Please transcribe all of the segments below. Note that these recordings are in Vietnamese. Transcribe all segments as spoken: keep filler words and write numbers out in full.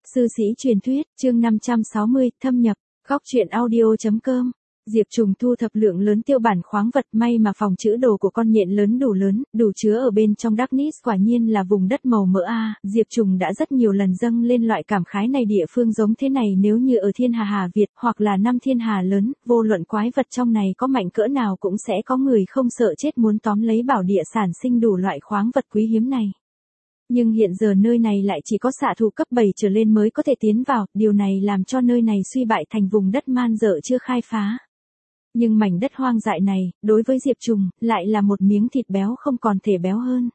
Sư sĩ truyền thuyết, chương năm trăm sáu mươi, thâm nhập, góc truyện audio.com. Diệp Trùng thu thập lượng lớn tiêu bản khoáng vật, may mà phòng trữ đồ của con nhện lớn đủ lớn, đủ chứa ở bên trong Darkness, quả nhiên là vùng đất màu mỡ a. Diệp Trùng đã rất nhiều lần dâng lên loại cảm khái này, địa phương giống thế này nếu như ở Thiên Hà Hà Việt hoặc là năm thiên hà lớn, vô luận quái vật trong này có mạnh cỡ nào cũng sẽ có người không sợ chết muốn tóm lấy bảo địa sản sinh đủ loại khoáng vật quý hiếm này. Nhưng hiện giờ nơi này lại chỉ có xạ thủ cấp bảy trở lên mới có thể tiến vào, điều này làm cho nơi này suy bại thành vùng đất man dợ chưa khai phá. Nhưng mảnh đất hoang dại này, đối với Diệp Trùng, lại là một miếng thịt béo không còn thể béo hơn.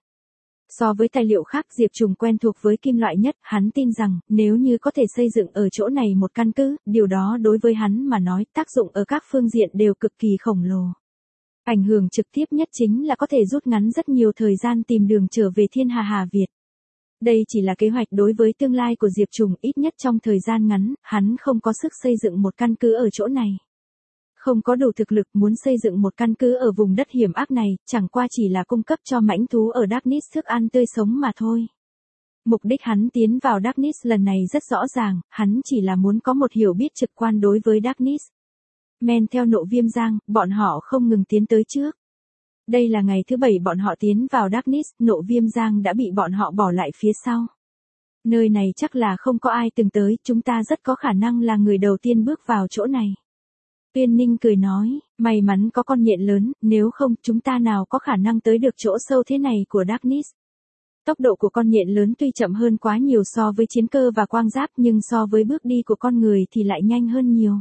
So với tài liệu khác, Diệp Trùng quen thuộc với kim loại nhất, hắn tin rằng, nếu như có thể xây dựng ở chỗ này một căn cứ, điều đó đối với hắn mà nói, tác dụng ở các phương diện đều cực kỳ khổng lồ. Ảnh hưởng trực tiếp nhất chính là có thể rút ngắn rất nhiều thời gian tìm đường trở về Thiên Hà Hà Việt. Đây chỉ là kế hoạch đối với tương lai của Diệp Trùng, ít nhất trong thời gian ngắn, hắn không có sức xây dựng một căn cứ ở chỗ này. Không có đủ thực lực muốn xây dựng một căn cứ ở vùng đất hiểm ác này, chẳng qua chỉ là cung cấp cho mãnh thú ở Darkness thức ăn tươi sống mà thôi. Mục đích hắn tiến vào Darkness lần này rất rõ ràng, hắn chỉ là muốn có một hiểu biết trực quan đối với Darkness. Men theo Nộ Viêm Giang, bọn họ không ngừng tiến tới trước. Đây là ngày thứ bảy bọn họ tiến vào Darkness, Nộ Viêm Giang đã bị bọn họ bỏ lại phía sau. Nơi này chắc là không có ai từng tới, chúng ta rất có khả năng là người đầu tiên bước vào chỗ này. Tuyên Ninh cười nói, may mắn có con nhện lớn, nếu không chúng ta nào có khả năng tới được chỗ sâu thế này của Darkness. Tốc độ của con nhện lớn tuy chậm hơn quá nhiều so với chiến cơ và quang giáp, nhưng so với bước đi của con người thì lại nhanh hơn nhiều.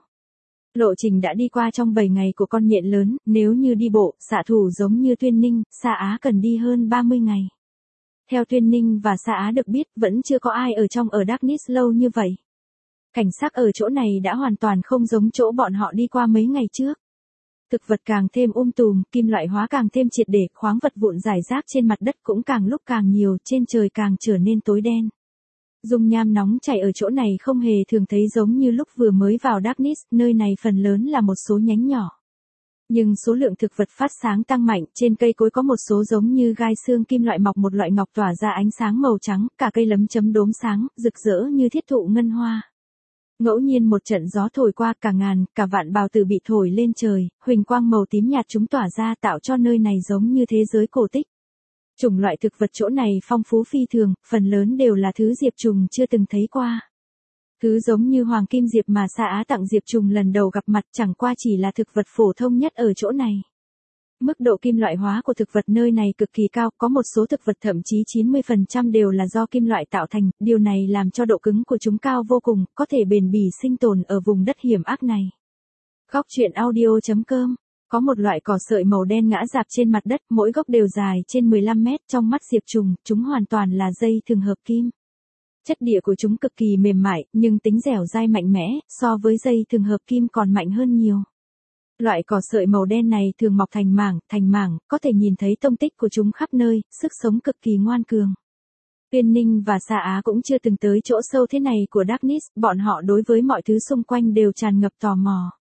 Lộ trình đã đi qua trong bảy ngày của con nhện lớn, nếu như đi bộ, xạ thủ giống như Tuyên Ninh, Sa Á cần đi hơn ba mươi ngày. Theo Tuyên Ninh và Sa Á được biết, vẫn chưa có ai ở trong ở Darkness lâu như vậy. Cảnh sắc ở chỗ này đã hoàn toàn không giống chỗ bọn họ đi qua mấy ngày trước. Thực vật càng thêm um tùm, kim loại hóa càng thêm triệt để, khoáng vật vụn rải rác trên mặt đất cũng càng lúc càng nhiều, trên trời càng trở nên tối đen. Dung nham nóng chảy ở chỗ này không hề thường thấy giống như lúc vừa mới vào Darkness, nơi này phần lớn là một số nhánh nhỏ. Nhưng số lượng thực vật phát sáng tăng mạnh, trên cây cối có một số giống như gai xương kim loại mọc một loại ngọc tỏa ra ánh sáng màu trắng, cả cây lấm chấm đốm sáng, rực rỡ như thiết thụ ngân hoa. Ngẫu nhiên một trận gió thổi qua, cả ngàn, cả vạn bào tử bị thổi lên trời, huỳnh quang màu tím nhạt chúng tỏa ra tạo cho nơi này giống như thế giới cổ tích. Chủng loại thực vật chỗ này phong phú phi thường, phần lớn đều là thứ Diệp Trùng chưa từng thấy qua. Thứ giống như hoàng kim diệp mà Sa Á tặng Diệp Trùng lần đầu gặp mặt chẳng qua chỉ là thực vật phổ thông nhất ở chỗ này. Mức độ kim loại hóa của thực vật nơi này cực kỳ cao, có một số thực vật thậm chí chín mươi phần trăm đều là do kim loại tạo thành, điều này làm cho độ cứng của chúng cao vô cùng, có thể bền bỉ sinh tồn ở vùng đất hiểm ác này. Góc truyện audio.com. Có một loại cỏ sợi màu đen ngã rạp trên mặt đất, mỗi gốc đều dài trên mười lăm mét, trong mắt Diệp Trùng, chúng hoàn toàn là dây thừng hợp kim. Chất địa của chúng cực kỳ mềm mại, nhưng tính dẻo dai mạnh mẽ, so với dây thừng hợp kim còn mạnh hơn nhiều. Loại cỏ sợi màu đen này thường mọc thành mảng, thành mảng, có thể nhìn thấy tông tích của chúng khắp nơi, sức sống cực kỳ ngoan cường. Tuyên Ninh và Sa Á cũng chưa từng tới chỗ sâu thế này của Darkness, bọn họ đối với mọi thứ xung quanh đều tràn ngập tò mò.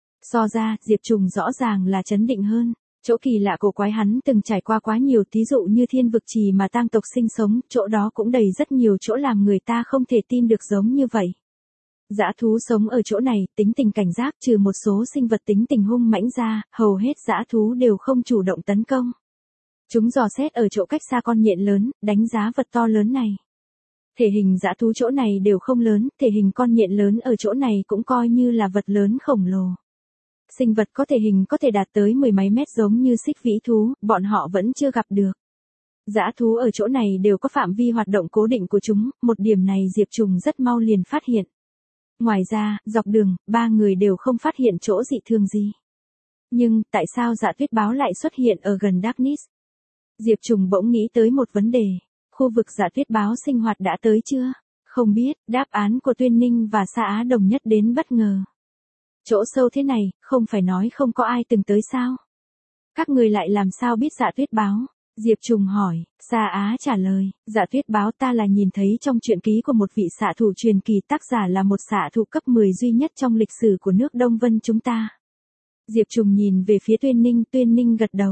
So ra, Diệp Trùng rõ ràng là chấn định hơn. Chỗ kỳ lạ cổ quái hắn từng trải qua quá nhiều, thí dụ như thiên vực trì mà tang tộc sinh sống, chỗ đó cũng đầy rất nhiều chỗ làm người ta không thể tin được giống như vậy. Dã thú sống ở chỗ này, tính tình cảnh giác, trừ một số sinh vật tính tình hung mãnh ra, hầu hết dã thú đều không chủ động tấn công. Chúng dò xét ở chỗ cách xa con nhện lớn, đánh giá vật to lớn này. Thể hình dã thú chỗ này đều không lớn, thể hình con nhện lớn ở chỗ này cũng coi như là vật lớn khổng lồ. Sinh vật có thể hình có thể đạt tới mười mấy mét giống như xích vĩ thú, bọn họ vẫn chưa gặp được. Dã thú ở chỗ này đều có phạm vi hoạt động cố định của chúng, một điểm này Diệp Trùng rất mau liền phát hiện. Ngoài ra, dọc đường, ba người đều không phát hiện chỗ dị thường gì. Nhưng, tại sao Dạ Tuyết Báo lại xuất hiện ở gần Darkness? Diệp Trùng bỗng nghĩ tới một vấn đề. Khu vực Dạ Tuyết Báo sinh hoạt đã tới chưa? Không biết, đáp án của Tuyên Ninh và Sa Á đồng nhất đến bất ngờ. Chỗ sâu thế này, không phải nói không có ai từng tới sao? Các người lại làm sao biết Dạ Tuyết Báo? Diệp Trùng hỏi, Sa Á trả lời, Dạ Tuyết Báo ta là nhìn thấy trong truyện ký của một vị xạ thủ truyền kỳ, tác giả là một xạ thủ cấp mười duy nhất trong lịch sử của nước Đông Vân chúng ta. Diệp Trùng nhìn về phía Tuyên Ninh, Tuyên Ninh gật đầu.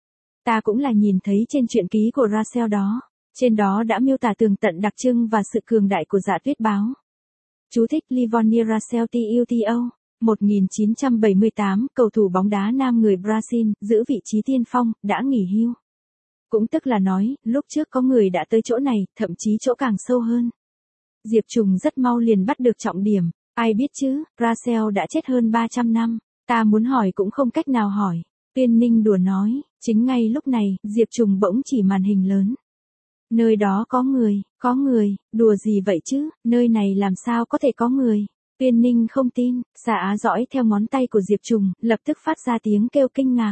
Ta cũng là nhìn thấy trên truyện ký của Rachel đó, trên đó đã miêu tả tường tận đặc trưng và sự cường đại của Dạ Tuyết Báo. Chú thích Livonia Racel Tuto, một nghìn chín trăm bảy mươi tám, cầu thủ bóng đá nam người Brazil, giữ vị trí tiên phong, đã nghỉ hưu. Cũng tức là nói, lúc trước có người đã tới chỗ này, thậm chí chỗ càng sâu hơn. Diệp Trùng rất mau liền bắt được trọng điểm, ai biết chứ, Racel đã chết hơn ba trăm năm, ta muốn hỏi cũng không cách nào hỏi. Tuyên Ninh đùa nói, chính ngay lúc này, Diệp Trùng bỗng chỉ màn hình lớn. Nơi đó có người, có người, đùa gì vậy chứ, nơi này làm sao có thể có người. Tuyên Ninh không tin, Sa Á dõi theo ngón tay của Diệp Trùng, lập tức phát ra tiếng kêu kinh ngạc.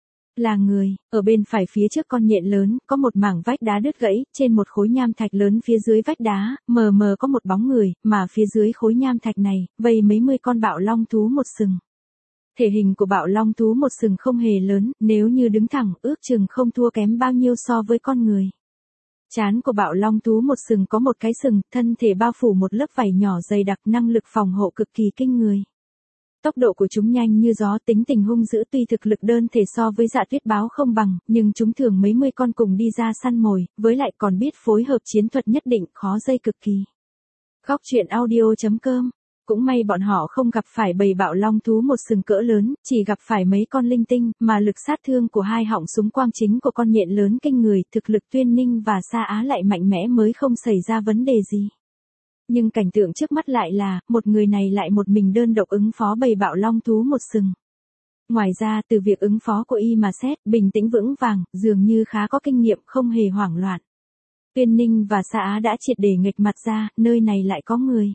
Là người, ở bên phải phía trước con nhện lớn, có một mảng vách đá đứt gãy, trên một khối nham thạch lớn phía dưới vách đá, mờ mờ có một bóng người, mà phía dưới khối nham thạch này, vây mấy mươi con bạo long thú một sừng. Thể hình của bạo long thú một sừng không hề lớn, nếu như đứng thẳng, ước chừng không thua kém bao nhiêu so với con người. Trán của bạo long thú một sừng có một cái sừng, thân thể bao phủ một lớp vảy nhỏ dày đặc, năng lực phòng hộ cực kỳ kinh người. Tốc độ của chúng nhanh như gió, tính tình hung dữ, tuy thực lực đơn thể so với Dạ Tuyết báo không bằng, nhưng chúng thường mấy mươi con cùng đi ra săn mồi, với lại còn biết phối hợp chiến thuật nhất định, khó dây cực kỳ. Góc truyện audio chấm com. Cũng may bọn họ không gặp phải bầy bạo long thú một sừng cỡ lớn, chỉ gặp phải mấy con linh tinh, mà lực sát thương của hai họng súng quang chính của con nhện lớn kinh người, thực lực Tuyên Ninh và Sa Á lại mạnh mẽ mới không xảy ra vấn đề gì. Nhưng cảnh tượng trước mắt lại là, một người này lại một mình đơn độc ứng phó bầy bạo long thú một sừng. Ngoài ra, từ việc ứng phó của y mà xét, bình tĩnh vững vàng, dường như khá có kinh nghiệm, không hề hoảng loạn. Tuyên Ninh và Sa Á đã triệt để nghệch mặt ra, nơi này lại có người.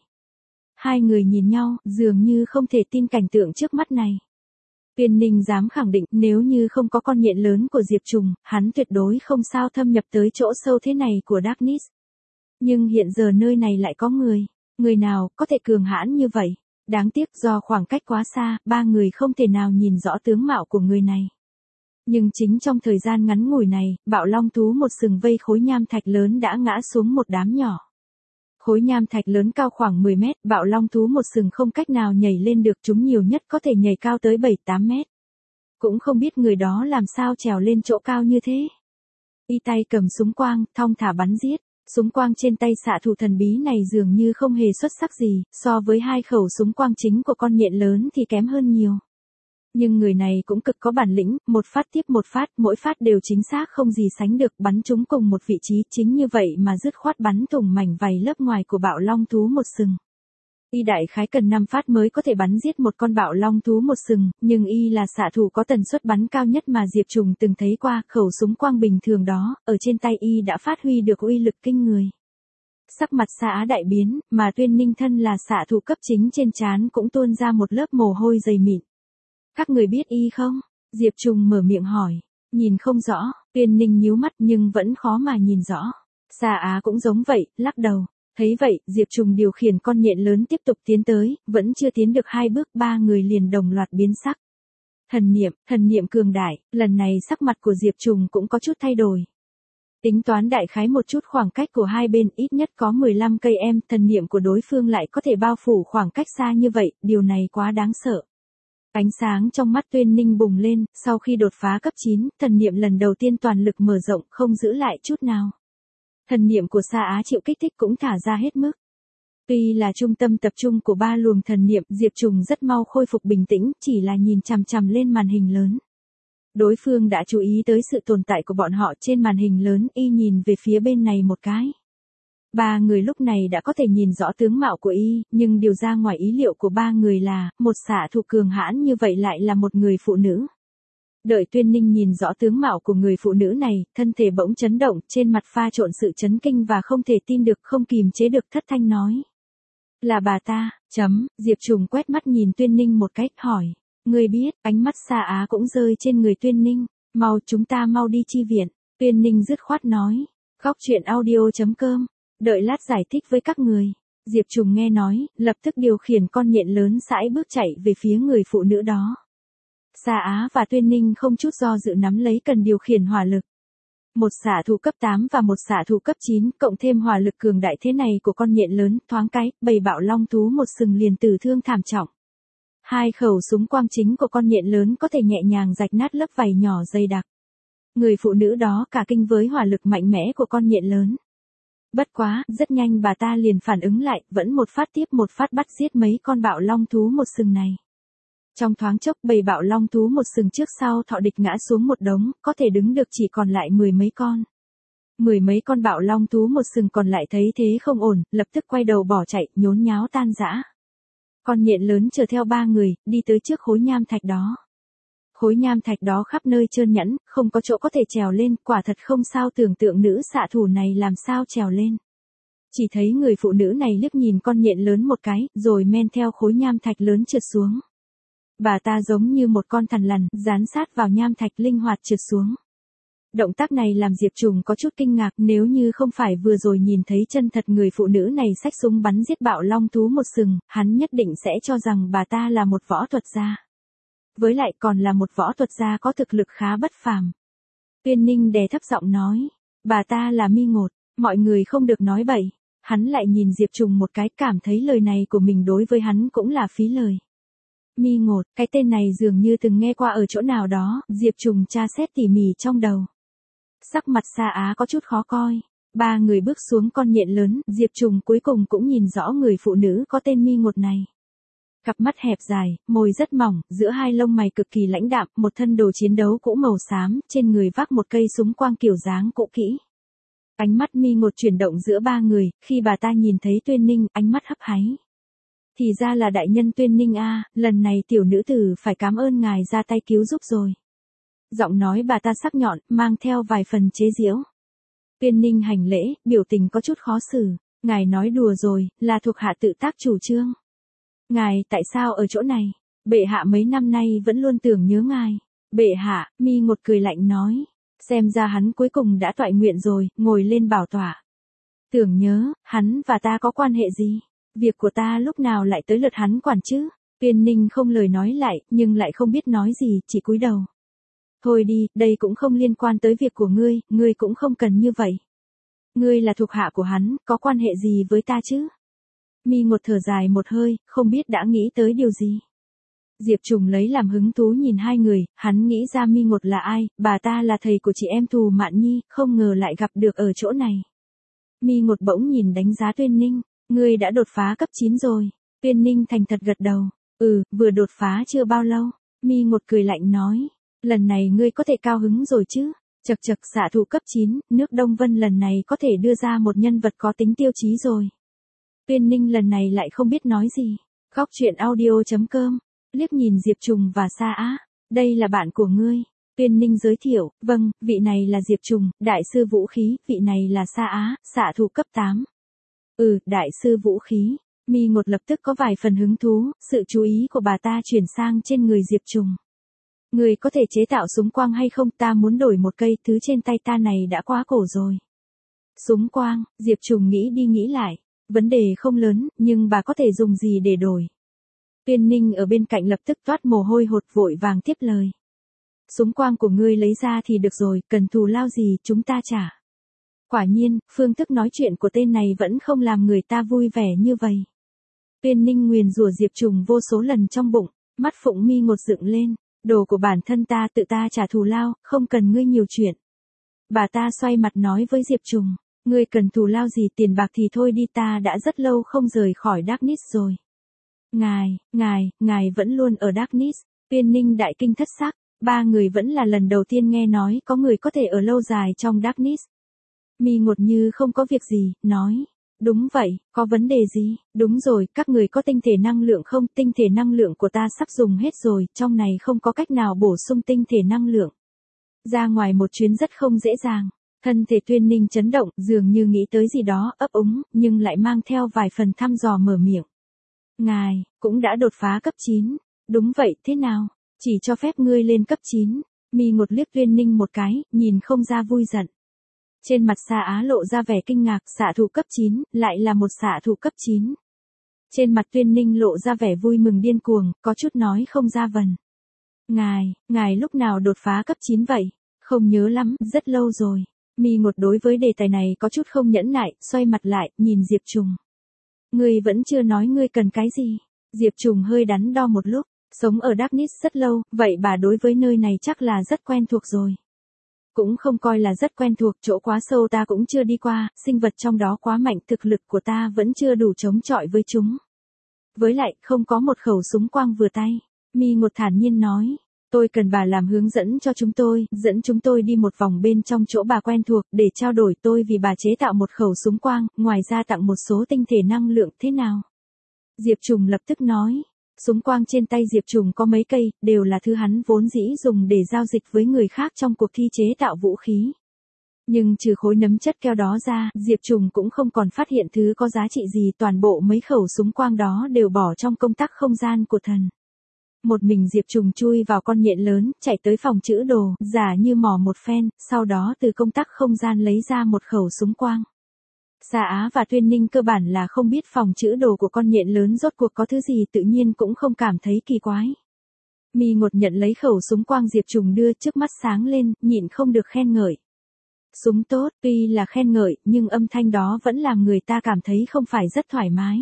Hai người nhìn nhau, dường như không thể tin cảnh tượng trước mắt này. Tuyên Ninh dám khẳng định, nếu như không có con nhện lớn của Diệp Trùng, hắn tuyệt đối không sao thâm nhập tới chỗ sâu thế này của Darkness. Nhưng hiện giờ nơi này lại có người. Người nào có thể cường hãn như vậy? Đáng tiếc do khoảng cách quá xa, ba người không thể nào nhìn rõ tướng mạo của người này. Nhưng chính trong thời gian ngắn ngủi này, bạo long thú một sừng vây khối nham thạch lớn đã ngã xuống một đám nhỏ. Khối nham thạch lớn cao khoảng mười mét, bạo long thú một sừng không cách nào nhảy lên được, chúng nhiều nhất có thể nhảy cao tới bảy tám mét. Cũng không biết người đó làm sao trèo lên chỗ cao như thế. Y tay cầm súng quang, thong thả bắn giết. Súng quang trên tay xạ thủ thần bí này dường như không hề xuất sắc gì, so với hai khẩu súng quang chính của con nhện lớn thì kém hơn nhiều. Nhưng người này cũng cực có bản lĩnh, một phát tiếp một phát, mỗi phát đều chính xác không gì sánh được, bắn chúng cùng một vị trí, chính như vậy mà dứt khoát bắn thủng mảnh vảy lớp ngoài của bạo long thú một sừng. Y đại khái cần năm phát mới có thể bắn giết một con bạo long thú một sừng, nhưng y là xạ thủ có tần suất bắn cao nhất mà Diệp Trùng từng thấy qua, khẩu súng quang bình thường đó, ở trên tay y đã phát huy được uy lực kinh người. Sắc mặt Sa Á đại biến, mà Tuyên Ninh thân là xạ thủ cấp chính trên trán cũng tuôn ra một lớp mồ hôi dày mịn. Các người biết y không? Diệp Trùng mở miệng hỏi. Nhìn không rõ, Tuyên Ninh nhíu mắt nhưng vẫn khó mà nhìn rõ. Sa Á cũng giống vậy, lắc đầu. Thấy vậy, Diệp Trùng điều khiển con nhện lớn tiếp tục tiến tới, vẫn chưa tiến được hai bước, ba người liền đồng loạt biến sắc. Thần niệm, thần niệm cường đại, lần này sắc mặt của Diệp Trùng cũng có chút thay đổi. Tính toán đại khái một chút khoảng cách của hai bên, ít nhất có mười lăm cây em, thần niệm của đối phương lại có thể bao phủ khoảng cách xa như vậy, điều này quá đáng sợ. Ánh sáng trong mắt Tuyên Ninh bùng lên, sau khi đột phá cấp chín, thần niệm lần đầu tiên toàn lực mở rộng, không giữ lại chút nào. Thần niệm của Sa Á chịu kích thích cũng thả ra hết mức. Tuy là trung tâm tập trung của ba luồng thần niệm, Diệp Trùng rất mau khôi phục bình tĩnh, chỉ là nhìn chằm chằm lên màn hình lớn. Đối phương đã chú ý tới sự tồn tại của bọn họ trên màn hình lớn, y nhìn về phía bên này một cái. Ba người lúc này đã có thể nhìn rõ tướng mạo của y, nhưng điều ra ngoài ý liệu của ba người là, một xạ thủ cường hãn như vậy lại là một người phụ nữ. Đợi Tuyên Ninh nhìn rõ tướng mạo của người phụ nữ này, thân thể bỗng chấn động, trên mặt pha trộn sự chấn kinh và không thể tin được, không kìm chế được thất thanh nói. Là bà ta, chấm, Diệp Trùng quét mắt nhìn Tuyên Ninh một cách, hỏi. Người biết, ánh mắt Sa Á cũng rơi trên người Tuyên Ninh, mau chúng ta mau đi chi viện. Tuyên Ninh dứt khoát nói. Góc truyện audio chấm com, đợi lát giải thích với các người. Diệp Trùng nghe nói, lập tức điều khiển con nhện lớn sải bước chạy về phía người phụ nữ đó. Sa Á và Tuyên Ninh không chút do dự nắm lấy cần điều khiển hỏa lực. Một xạ thủ cấp tám và một xạ thủ cấp chín, cộng thêm hỏa lực cường đại thế này của con nhện lớn, thoáng cái, bầy bạo long thú một sừng liền tử thương thảm trọng. Hai khẩu súng quang chính của con nhện lớn có thể nhẹ nhàng rạch nát lớp vảy nhỏ dày đặc. Người phụ nữ đó cả kinh với hỏa lực mạnh mẽ của con nhện lớn. Bất quá, rất nhanh bà ta liền phản ứng lại, vẫn một phát tiếp một phát bắt giết mấy con bạo long thú một sừng này. Trong thoáng chốc bầy bạo long thú một sừng trước sau thọ địch ngã xuống một đống, có thể đứng được chỉ còn lại mười mấy con. Mười mấy con bạo long thú một sừng còn lại thấy thế không ổn, lập tức quay đầu bỏ chạy, nhốn nháo tan rã. Con nhện lớn chờ theo ba người, đi tới trước khối nham thạch đó. Khối nham thạch đó khắp nơi trơn nhẵn, không có chỗ có thể trèo lên, quả thật không sao tưởng tượng nữ xạ thủ này làm sao trèo lên. Chỉ thấy người phụ nữ này liếc nhìn con nhện lớn một cái, rồi men theo khối nham thạch lớn trượt xuống. Bà ta giống như một con thằn lằn, dán sát vào nham thạch linh hoạt trượt xuống. Động tác này làm Diệp Trùng có chút kinh ngạc, nếu như không phải vừa rồi nhìn thấy chân thật người phụ nữ này xách súng bắn giết bạo long thú một sừng, hắn nhất định sẽ cho rằng bà ta là một võ thuật gia. Với lại còn là một võ thuật gia có thực lực khá bất phàm. Tuyên Ninh đè thấp giọng nói, bà ta là Mi Ngột, mọi người không được nói bậy. Hắn lại nhìn Diệp Trùng một cái, cảm thấy lời này của mình đối với hắn cũng là phí lời. Mi Ngột, cái tên này dường như từng nghe qua ở chỗ nào đó, Diệp Trùng tra xét tỉ mỉ trong đầu. Sắc mặt Sa Á có chút khó coi. Ba người bước xuống con nhện lớn, Diệp Trùng cuối cùng cũng nhìn rõ người phụ nữ có tên Mi Ngột này. Cặp mắt hẹp dài, môi rất mỏng, giữa hai lông mày cực kỳ lãnh đạm, một thân đồ chiến đấu cũ màu xám, trên người vác một cây súng quang kiểu dáng cũ kỹ. Ánh mắt Mi Ngột chuyển động giữa ba người, khi bà ta nhìn thấy Tuyên Ninh, ánh mắt hấp háy. Thì ra là đại nhân Tuyên Ninh a, lần này tiểu nữ tử phải cảm ơn ngài ra tay cứu giúp rồi. Giọng nói bà ta sắc nhọn, mang theo vài phần chế giễu. Tuyên Ninh hành lễ, biểu tình có chút khó xử. Ngài nói đùa rồi, là thuộc hạ tự tác chủ trương. Ngài, tại sao ở chỗ này? Bệ hạ mấy năm nay vẫn luôn tưởng nhớ ngài. Bệ hạ, Mi Ngột cười lạnh nói. Xem ra hắn cuối cùng đã toại nguyện rồi, ngồi lên bảo tọa. Tưởng nhớ, hắn và ta có quan hệ gì? Việc của ta lúc nào lại tới lượt hắn quản chứ? Tuyên Ninh không lời nói lại, nhưng lại không biết nói gì, chỉ cúi đầu. Thôi đi, đây cũng không liên quan tới việc của ngươi, ngươi cũng không cần như vậy. Ngươi là thuộc hạ của hắn, có quan hệ gì với ta chứ? Mi Ngột thở dài một hơi, không biết đã nghĩ tới điều gì. Diệp Trùng lấy làm hứng thú nhìn hai người, hắn nghĩ ra Mi Ngột là ai, bà ta là thầy của chị em Thù Mạn Nhi, không ngờ lại gặp được ở chỗ này. Mi Ngột bỗng nhìn đánh giá Tuyên Ninh, ngươi đã đột phá cấp chín rồi. Tuyên Ninh thành thật gật đầu, ừ, vừa đột phá chưa bao lâu. Mi Ngột cười lạnh nói, lần này ngươi có thể cao hứng rồi chứ. Chật chật, xạ thủ cấp chín, nước Đông Vân lần này có thể đưa ra một nhân vật có tính tiêu chí rồi. Tuyên Ninh lần này lại không biết nói gì. Góc truyện audio chấm com, liếc nhìn Diệp Trùng và Sa Á, đây là bạn của ngươi. Tuyên Ninh giới thiệu, vâng, vị này là Diệp Trùng, đại sư vũ khí, vị này là Sa Á, xạ thủ cấp tám. Ừ, đại sư vũ khí. Mi Ngột lập tức có vài phần hứng thú, sự chú ý của bà ta chuyển sang trên người Diệp Trùng. Người có thể chế tạo súng quang hay không, ta muốn đổi một cây, thứ trên tay ta này đã quá cổ rồi. Súng quang, Diệp Trùng nghĩ đi nghĩ lại, vấn đề không lớn, nhưng bà có thể dùng gì để đổi. Tuyên Ninh ở bên cạnh lập tức toát mồ hôi hột, vội vàng tiếp lời. Súng quang của ngươi lấy ra thì được rồi, cần thù lao gì chúng ta trả. Quả nhiên, phương thức nói chuyện của tên này vẫn không làm người ta vui vẻ như vậy. Tuyên Ninh nguyền rủa Diệp Trùng vô số lần trong bụng, mắt Phụng Mi Ngột dựng lên, đồ của bản thân ta tự ta trả thù lao, không cần ngươi nhiều chuyện. Bà ta xoay mặt nói với Diệp Trùng, ngươi cần thù lao gì, tiền bạc thì thôi đi, ta đã rất lâu không rời khỏi Darkness rồi. Ngài, ngài, ngài vẫn luôn ở Darkness. Tuyên Ninh đại kinh thất sắc, ba người vẫn là lần đầu tiên nghe nói có người có thể ở lâu dài trong Darkness. Mi Ngột như không có việc gì, nói. Đúng vậy, có vấn đề gì? Đúng rồi, các người có tinh thể năng lượng không? Tinh thể năng lượng của ta sắp dùng hết rồi, trong này không có cách nào bổ sung tinh thể năng lượng. Ra ngoài một chuyến rất không dễ dàng. Thân thể Tuyên Ninh chấn động, dường như nghĩ tới gì đó, ấp úng, nhưng lại mang theo vài phần thăm dò mở miệng. Ngài, cũng đã đột phá cấp chín. Đúng vậy, thế nào? Chỉ cho phép ngươi lên cấp chín. Mi Ngột liếc Tuyên Ninh một cái, nhìn không ra vui giận. Trên mặt Sa Á lộ ra vẻ kinh ngạc, xạ thủ cấp chín, lại là một xạ thủ cấp chín. Trên mặt Tuyên Ninh lộ ra vẻ vui mừng điên cuồng, có chút nói không ra vần. Ngài, ngài lúc nào đột phá cấp chín vậy? Không nhớ lắm, rất lâu rồi. Mi Ngột đối với đề tài này có chút không nhẫn nại, xoay mặt lại, nhìn Diệp Trùng. Ngươi vẫn chưa nói ngươi cần cái gì. Diệp Trùng hơi đắn đo một lúc, sống ở Darkness rất lâu, vậy bà đối với nơi này chắc là rất quen thuộc rồi. Cũng không coi là rất quen thuộc, chỗ quá sâu ta cũng chưa đi qua, sinh vật trong đó quá mạnh, thực lực của ta vẫn chưa đủ chống chọi với chúng. Với lại, không có một khẩu súng quang vừa tay. Mi Ngột thản nhiên nói. Tôi cần bà làm hướng dẫn cho chúng tôi, dẫn chúng tôi đi một vòng bên trong chỗ bà quen thuộc, để trao đổi tôi vì bà chế tạo một khẩu súng quang, ngoài ra tặng một số tinh thể năng lượng, thế nào? Diệp Trùng lập tức nói. Súng quang trên tay Diệp Trùng có mấy cây, đều là thứ hắn vốn dĩ dùng để giao dịch với người khác trong cuộc thi chế tạo vũ khí. Nhưng trừ khối nấm chất keo đó ra, Diệp Trùng cũng không còn phát hiện thứ có giá trị gì, toàn bộ mấy khẩu súng quang đó đều bỏ trong công tắc không gian của thần. Một mình Diệp Trùng chui vào con nhện lớn, chạy tới phòng trữ đồ, giả như mò một phen, sau đó từ công tắc không gian lấy ra một khẩu súng quang. Sa Á và Tuyên Ninh cơ bản là không biết phòng trữ đồ của con nhện lớn rốt cuộc có thứ gì, tự nhiên cũng không cảm thấy kỳ quái. Mi Ngột nhận lấy khẩu súng quang Diệp Trùng đưa, trước mắt sáng lên, nhịn không được khen ngợi. Súng tốt, tuy là khen ngợi, nhưng âm thanh đó vẫn làm người ta cảm thấy không phải rất thoải mái.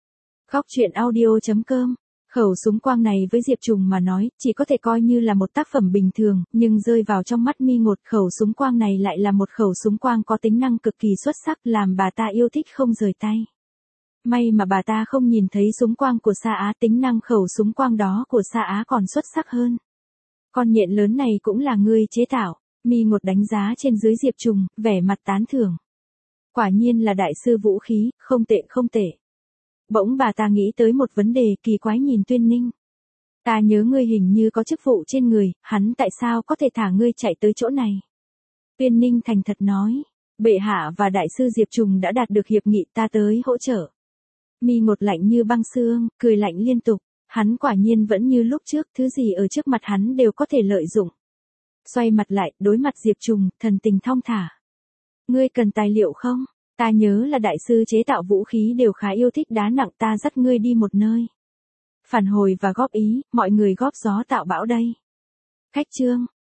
Góc truyện audio chấm com. Khẩu súng quang này với Diệp Trùng mà nói, chỉ có thể coi như là một tác phẩm bình thường, nhưng rơi vào trong mắt Mi Ngột, khẩu súng quang này lại là một khẩu súng quang có tính năng cực kỳ xuất sắc, làm bà ta yêu thích không rời tay. May mà bà ta không nhìn thấy súng quang của Sa Á, tính năng khẩu súng quang đó của Sa Á còn xuất sắc hơn. Con nhện lớn này cũng là ngươi chế tạo. Mi Ngột đánh giá trên dưới Diệp Trùng, vẻ mặt tán thưởng. Quả nhiên là đại sư vũ khí, không tệ không tệ. Bỗng bà ta nghĩ tới một vấn đề, kỳ quái nhìn Tuyên Ninh. Ta nhớ ngươi hình như có chức vụ trên người, hắn tại sao có thể thả ngươi chạy tới chỗ này? Tuyên Ninh thành thật nói. Bệ hạ và đại sư Diệp Trùng đã đạt được hiệp nghị, ta tới hỗ trợ. Mi Ngột lạnh như băng xương, cười lạnh liên tục. Hắn quả nhiên vẫn như lúc trước, thứ gì ở trước mặt hắn đều có thể lợi dụng. Xoay mặt lại, đối mặt Diệp Trùng, thần tình thong thả. Ngươi cần tài liệu không? Ta nhớ là đại sư chế tạo vũ khí đều khá yêu thích đá nặng, ta dắt ngươi đi một nơi. Phản hồi và góp ý, mọi người góp gió tạo bão đây. Khách chương.